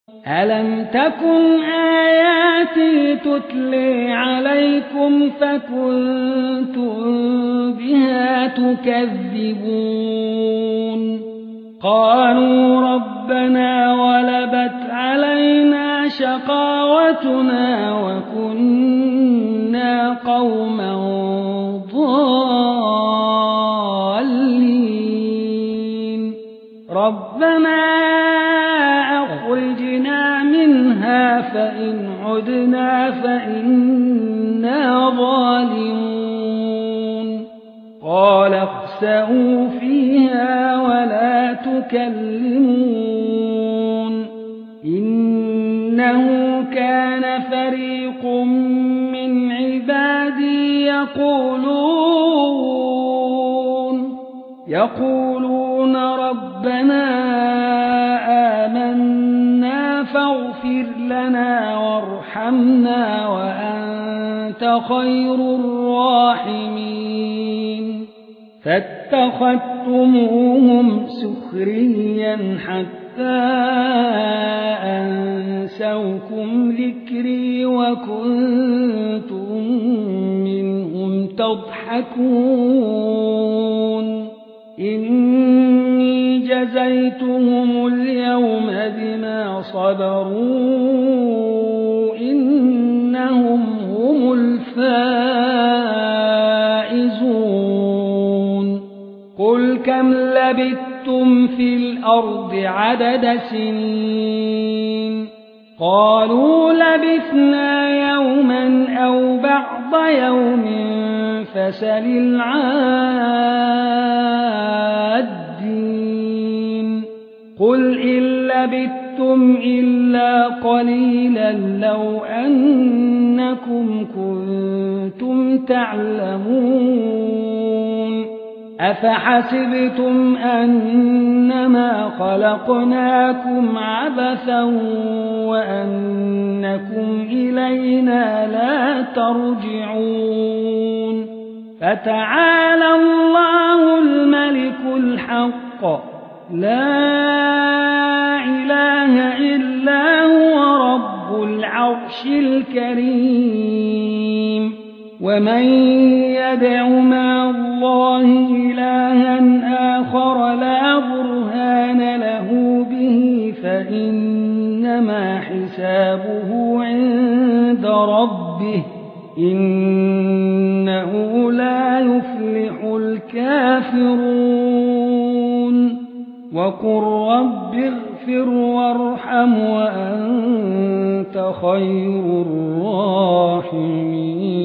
ألم تكن آياتي تتلي عليكم فكنتم بها تكذبون قالوا ربنا غلبت علينا شقاوتنا وكنا قوما ضالين ربنا أخرجنا منها فإن عدنا فإنا ظالمون قال اخسئوا فيها ولا تكلمون إنه كان فريق من عبادي يقولون ربنا آمنا فاغفر لنا وارحمنا وأنت خير الراحمين فاتخذتموهم سخريا حتى أنسوكم ذكري وكنتم منهم تضحكون إني جزيتهم اليوم بما صبروا إنهم هم الفائزون قل كم لبثتم في الأرض عدد سنين قالوا لبثنا يوما أو بعض يوم فسل العادين قل إن لبثتم إلا قليلا لو أنكم كنتم تعلمون أفحسبتم أنما خلقناكم عبثا وأنكم إلينا لا ترجعون فتعالى الله الملك الحق لا إله إلا هو رب العرش الكريم ومن يدع مع الله إلها آخر لا برهان له به فإنما حسابه عند ربه إنه لا يفلح الكافرون وقل رب اغفر وارحم وأنت خير الراحمين